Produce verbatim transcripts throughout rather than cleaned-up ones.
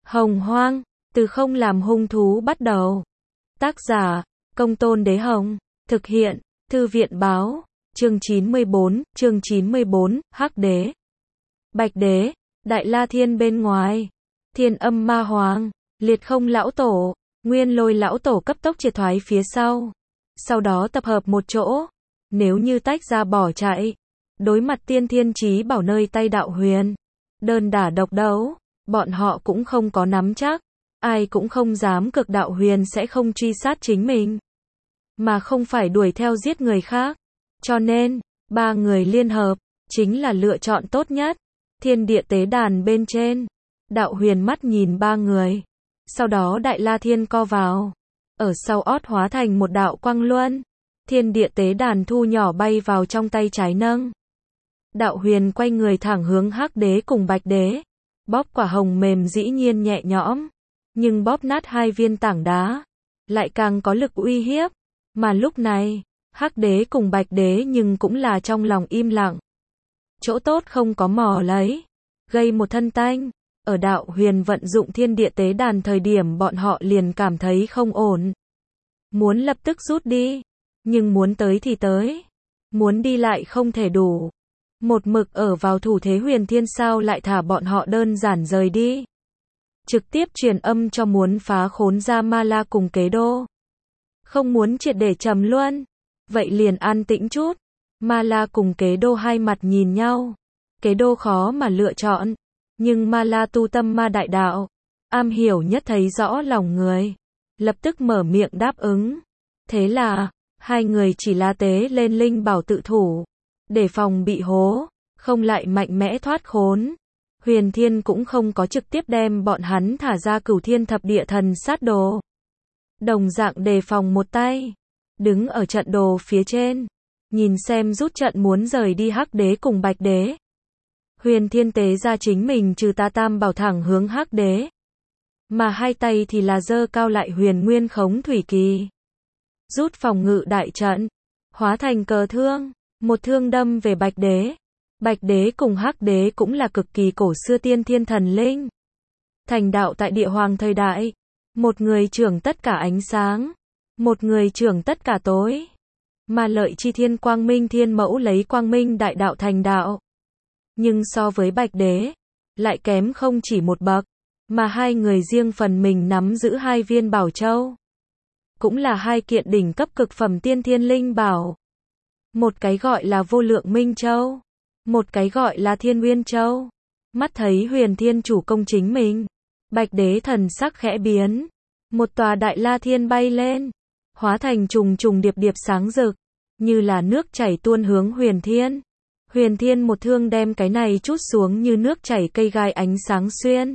Hồng Hoang, từ không làm hung thú bắt đầu. Tác giả, Công Tôn Đế Hồng. Thực hiện, Thư viện Báo. Chương chín mươi bốn, chương chín mươi bốn, Hắc Đế. Bạch Đế, Đại La Thiên bên ngoài. Thiên Âm Ma Hoàng, Liệt Không Lão Tổ, Nguyên Lôi Lão Tổ cấp tốc triệt thoái phía sau. Sau đó tập hợp một chỗ. Nếu như tách ra bỏ chạy, đối mặt Tiên Thiên Chí Bảo nơi tay Đạo Huyền, đơn đả độc đấu, bọn họ cũng không có nắm chắc. Ai cũng không dám cực Đạo Huyền sẽ không truy sát chính mình, mà không phải đuổi theo giết người khác. Cho nên, ba người liên hợp, chính là lựa chọn tốt nhất. Thiên địa tế đàn bên trên, Đạo Huyền mắt nhìn ba người. Sau đó Đại La Thiên co vào. Ở sau ót hóa thành một đạo quang luân. Thiên địa tế đàn thu nhỏ bay vào trong tay trái nâng. Đạo Huyền quay người thẳng hướng Hắc Đế cùng Bạch Đế. Bóp quả hồng mềm dĩ nhiên nhẹ nhõm. Nhưng bóp nát hai viên tảng đá, lại càng có lực uy hiếp. Mà lúc này, Hắc Đế cùng Bạch Đế nhưng cũng là trong lòng im lặng. Chỗ tốt không có mò lấy, gây một thân tanh. Ở Đạo Huyền vận dụng thiên địa tế đàn thời điểm bọn họ liền cảm thấy không ổn. Muốn lập tức rút đi, nhưng muốn tới thì tới, muốn đi lại không thể đủ. Một mực ở vào thủ thế Huyền Thiên sao lại thả bọn họ đơn giản rời đi. Trực tiếp truyền âm cho muốn phá khốn ra Ma La cùng Kế Đô. Không muốn triệt để trầm luân, vậy liền an tĩnh chút. Ma La cùng Kế Đô hai mặt nhìn nhau. Kế Đô khó mà lựa chọn, nhưng Ma La tu tâm ma đại đạo, am hiểu nhất thấy rõ lòng người, lập tức mở miệng đáp ứng. Thế là, hai người chỉ là tế lên linh bảo tự thủ, để phòng bị hố, không lại mạnh mẽ thoát khốn. Huyền Thiên cũng không có trực tiếp đem bọn hắn thả ra Cửu Thiên Thập Địa Thần Sát Đồ. Đồng dạng đề phòng một tay, đứng ở trận đồ phía trên, nhìn xem rút trận muốn rời đi Hắc Đế cùng Bạch Đế. Huyền Thiên tế ra chính mình trừ ta tam bảo thẳng hướng Hắc Đế, mà hai tay thì là giơ cao lại Huyền Nguyên Khống Thủy Kỳ. Rút phòng ngự đại trận, hóa thành cờ thương, một thương đâm về Bạch Đế. Bạch Đế cùng Hắc Đế cũng là cực kỳ cổ xưa tiên thiên thần linh. Thành đạo tại địa hoàng thời đại. Một người trưởng tất cả ánh sáng, một người trưởng tất cả tối. Mà Lợi Chi Thiên Quang Minh Thiên Mẫu lấy Quang Minh đại đạo thành đạo. Nhưng so với Bạch Đế, lại kém không chỉ một bậc, mà hai người riêng phần mình nắm giữ hai viên bảo châu. Cũng là hai kiện đỉnh cấp cực phẩm tiên thiên linh bảo. Một cái gọi là Vô Lượng Minh Châu, một cái gọi là Thiên Nguyên Châu. Mắt thấy Huyền Thiên chủ công chính mình, Bạch Đế thần sắc khẽ biến. Một tòa Đại La Thiên bay lên, hóa thành trùng trùng điệp điệp sáng rực, như là nước chảy tuôn hướng Huyền Thiên. Huyền Thiên một thương đem cái này chút xuống như nước chảy cây gai ánh sáng xuyên.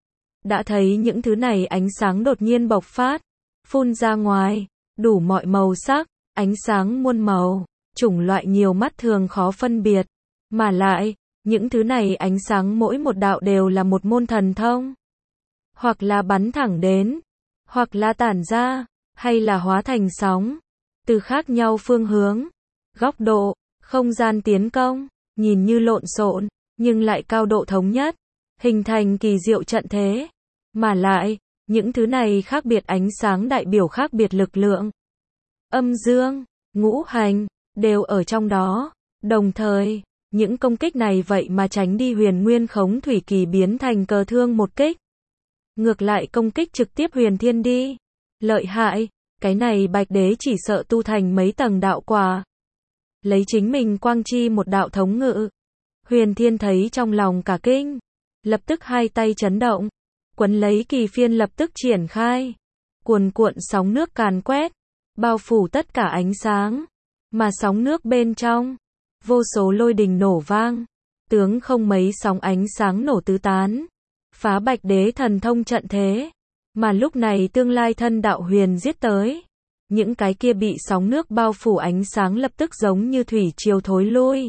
Đã thấy những thứ này ánh sáng đột nhiên bộc phát, phun ra ngoài, đủ mọi màu sắc, ánh sáng muôn màu, chủng loại nhiều mắt thường khó phân biệt. Mà lại, những thứ này ánh sáng mỗi một đạo đều là một môn thần thông. Hoặc là bắn thẳng đến, hoặc là tản ra, hay là hóa thành sóng, từ khác nhau phương hướng, góc độ, không gian tiến công, nhìn như lộn xộn, nhưng lại cao độ thống nhất, hình thành kỳ diệu trận thế. Mà lại, những thứ này khác biệt ánh sáng đại biểu khác biệt lực lượng. Âm dương, ngũ hành, đều ở trong đó. Đồng thời, những công kích này vậy mà tránh đi Huyền Nguyên Khống Thủy Kỳ biến thành cờ thương một kích. Ngược lại công kích trực tiếp Huyền Thiên đi. Lợi hại, cái này Bạch Đế chỉ sợ tu thành mấy tầng đạo quả. Lấy chính mình quang chi một đạo thống ngự. Huyền Thiên thấy trong lòng cả kinh. Lập tức hai tay chấn động. Quấn lấy kỳ phiên lập tức triển khai. Cuồn cuộn sóng nước càn quét. Bao phủ tất cả ánh sáng. Mà sóng nước bên trong, vô số lôi đình nổ vang. Tướng không mấy sóng ánh sáng nổ tứ tán. Phá Bạch Đế thần thông trận thế. Mà lúc này tương lai thân Đạo Huyền giết tới. Những cái kia bị sóng nước bao phủ ánh sáng lập tức giống như thủy triều thối lui.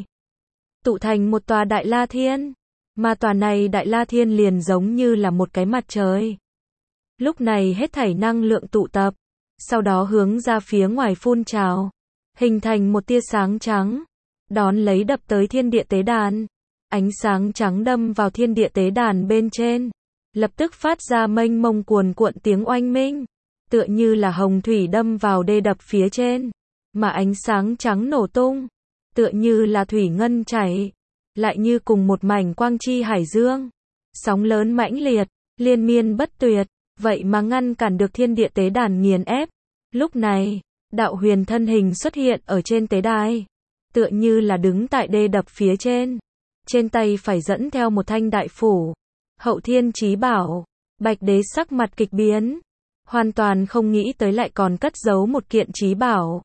Tụ thành một tòa Đại La Thiên. Mà tòa này Đại La Thiên liền giống như là một cái mặt trời. Lúc này hết thảy năng lượng tụ tập. Sau đó hướng ra phía ngoài phun trào. Hình thành một tia sáng trắng. Đón lấy đập tới thiên địa tế đàn. Ánh sáng trắng đâm vào thiên địa tế đàn bên trên. lập tức phát ra mênh mông cuồn cuộn tiếng oanh minh, tựa như là hồng thủy đâm vào đê đập phía trên, mà ánh sáng trắng nổ tung, tựa như là thủy ngân chảy, lại như cùng một mảnh quang chi hải dương, sóng lớn mãnh liệt, liên miên bất tuyệt, vậy mà ngăn cản được thiên địa tế đàn nghiền ép. Lúc này, Đạo Huyền thân hình xuất hiện ở trên tế đài, tựa như là đứng tại đê đập phía trên, trên tay phải dẫn theo một thanh đại phủ, Hậu Thiên Chí Bảo. Bạch Đế sắc mặt kịch biến, hoàn toàn không nghĩ tới lại còn cất giấu một kiện chí bảo.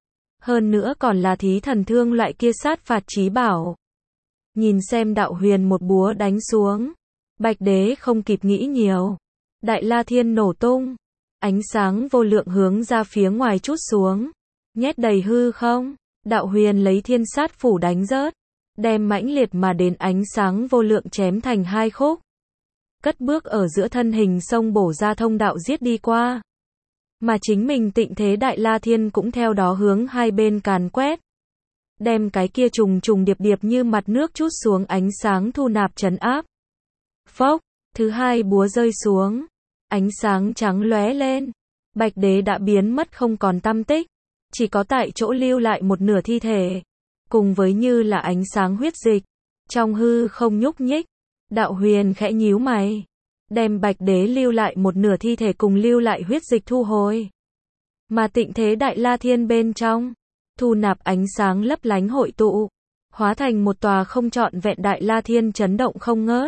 Hơn nữa còn là thí thần thương loại kia sát phạt chí bảo. Nhìn xem Đạo Huyền một búa đánh xuống, Bạch Đế không kịp nghĩ nhiều. Đại La Thiên nổ tung, ánh sáng vô lượng hướng ra phía ngoài trút xuống, nhét đầy hư không. Đạo Huyền lấy thiên sát phủ đánh rớt, đem mãnh liệt mà đến ánh sáng vô lượng chém thành hai khúc. Cất bước ở giữa thân hình sông bổ ra thông đạo giết đi qua. Mà chính mình Tịnh Thế Đại La Thiên cũng theo đó hướng hai bên càn quét. Đem cái kia trùng trùng điệp điệp như mặt nước trút xuống ánh sáng thu nạp trấn áp. Phốc, thứ hai búa rơi xuống, ánh sáng trắng lóe lên, Bạch Đế đã biến mất không còn tăm tích, chỉ có tại chỗ lưu lại một nửa thi thể, cùng với như là ánh sáng huyết dịch, trong hư không nhúc nhích. Đạo Huyền khẽ nhíu mày, đem Bạch Đế lưu lại một nửa thi thể cùng lưu lại huyết dịch thu hồi. Mà Tịnh Thế Đại La Thiên bên trong, thu nạp ánh sáng lấp lánh hội tụ, hóa thành một tòa không trọn vẹn Đại La Thiên chấn động không ngớt.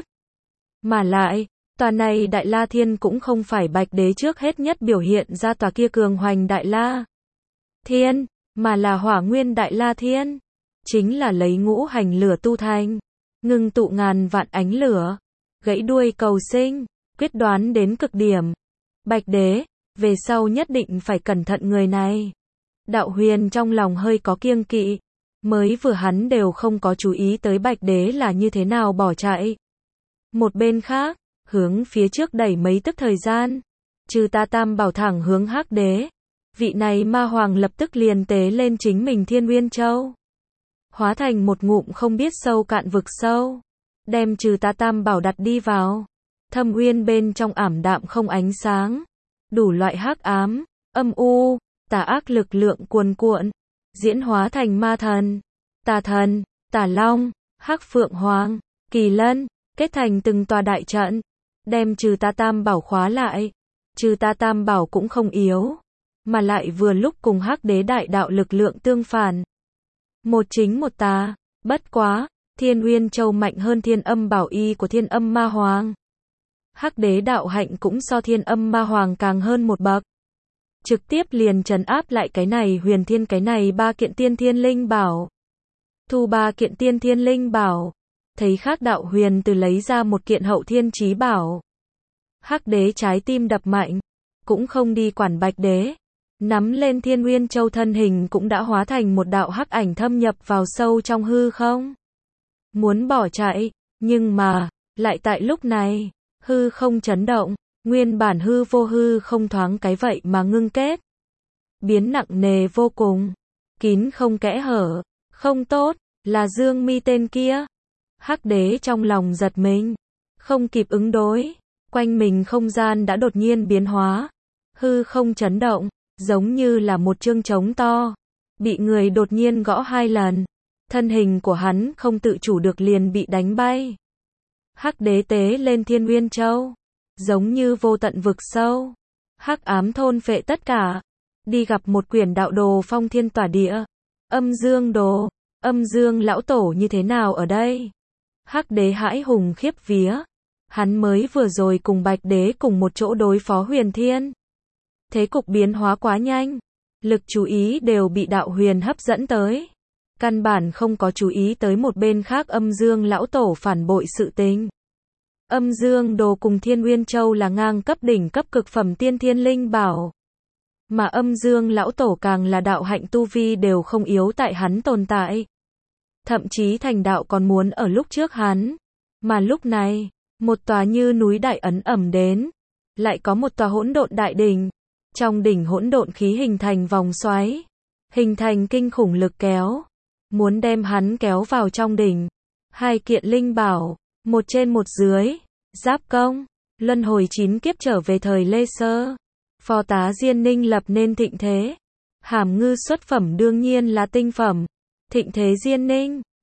Mà lại, tòa này Đại La Thiên cũng không phải Bạch Đế trước hết nhất biểu hiện ra tòa kia cường hoành Đại La Thiên, mà là Hỏa Nguyên Đại La Thiên, chính là lấy ngũ hành lửa tu thành, ngưng tụ ngàn vạn ánh lửa, gãy đuôi cầu sinh, quyết đoán đến cực điểm. Bạch Đế, về sau nhất định phải cẩn thận người này. Đạo Huyền trong lòng hơi có kiêng kỵ, mới vừa hắn đều không có chú ý tới Bạch Đế là như thế nào bỏ chạy. Một bên khác, hướng phía trước đẩy mấy tức thời gian, Trừ Ta Tam Bảo thẳng hướng Hắc Đế. Vị này ma hoàng lập tức liền tế lên chính mình Thiên Nguyên Châu, hóa thành một ngụm không biết sâu cạn vực sâu, đem Trừ Ta Tam Bảo đặt đi vào. Thâm uyên bên trong ảm đạm không ánh sáng, đủ loại hắc ám, âm u, tà ác lực lượng cuồn cuộn, diễn hóa thành ma thần, tà thần, tà long, hắc phượng hoàng, kỳ lân, kết thành từng tòa đại trận, đem Trừ Ta Tam Bảo khóa lại. Trừ Ta Tam Bảo cũng không yếu, mà lại vừa lúc cùng Hắc Đế đại đạo lực lượng tương phản. Một chính một tà, bất quá, Thiên Uyên Châu mạnh hơn Thiên Âm Bảo Y của Thiên Âm Ma Hoàng. Hắc Đế đạo hạnh cũng so Thiên Âm Ma Hoàng càng hơn một bậc. Trực tiếp liền trấn áp lại cái này huyền thiên cái này ba kiện tiên thiên linh bảo. Thu ba kiện tiên thiên linh bảo, thấy khác đạo huyền từ lấy ra một kiện hậu thiên chí bảo. Hắc Đế trái tim đập mạnh, cũng không đi quản Bạch Đế. Nắm lên Thiên Uyên Châu thân hình cũng đã hóa thành một đạo hắc ảnh thâm nhập vào sâu trong hư không. Muốn bỏ chạy, nhưng mà, lại tại lúc này, hư không chấn động, nguyên bản hư vô hư không thoáng cái vậy mà ngưng kết. Biến nặng nề vô cùng, kín không kẽ hở, không tốt, là Dương Mi tên kia. Hắc Đế trong lòng giật mình, không kịp ứng đối, quanh mình không gian đã đột nhiên biến hóa, hư không chấn động, giống như là một chương trống to, bị người đột nhiên gõ hai lần, thân hình của hắn không tự chủ được liền bị đánh bay. Hắc Đế tế lên Thiên Uyên Châu, giống như vô tận vực sâu, hắc ám thôn phệ tất cả, đi gặp một quyển đạo đồ phong thiên tỏa địa, âm dương đồ, âm dương lão tổ như thế nào ở đây? Hắc Đế hãi hùng khiếp vía, hắn mới vừa rồi cùng Bạch Đế cùng một chỗ đối phó huyền thiên. Thế cục biến hóa quá nhanh, lực chú ý đều bị đạo huyền hấp dẫn tới. Căn bản không có chú ý tới một bên khác âm dương lão tổ phản bội sự tình. Âm dương đồ cùng Thiên Uyên Châu là ngang cấp đỉnh cấp cực phẩm tiên thiên linh bảo. Mà âm dương lão tổ càng là đạo hạnh tu vi đều không yếu tại hắn tồn tại. Thậm chí thành đạo còn muốn ở lúc trước hắn. Mà lúc này, một tòa như núi đại ấn ẩm đến. Lại có một tòa hỗn độn đại đỉnh. Trong đỉnh hỗn độn khí hình thành vòng xoáy. Hình thành kinh khủng lực kéo. Muốn đem hắn kéo vào trong đỉnh. Hai kiện linh bảo, một trên một dưới, giáp công, Luân hồi chín kiếp trở về thời Lê Sơ. Phò tá Diên Ninh lập nên thịnh thế. Hàm ngư xuất phẩm đương nhiên là tinh phẩm. Thịnh thế Diên Ninh.